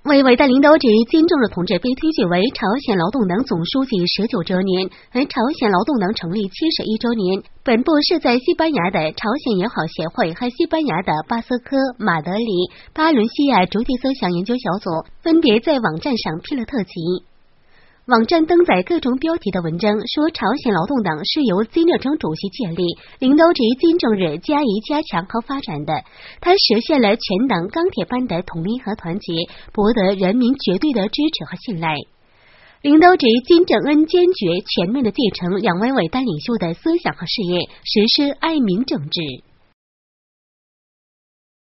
为伟大领导者金正日同志被推举为朝鲜劳动党总书记19周年和朝鲜劳动党成立71周年，本部是在西班牙的朝鲜友好协会和西班牙的巴斯科、马德里、巴伦西亚主体思想研究小组分别在网站上披了特辑。网站登载各种标题的文章，说朝鲜劳动党是由金日成主席建立、领导者金正日加以加强和发展的，它实现了全党钢铁般的统一和团结，博得人民绝对的支持和信赖。领导者金正恩坚决全面地继承两位伟大领袖的思想和事业，实施爱民政治。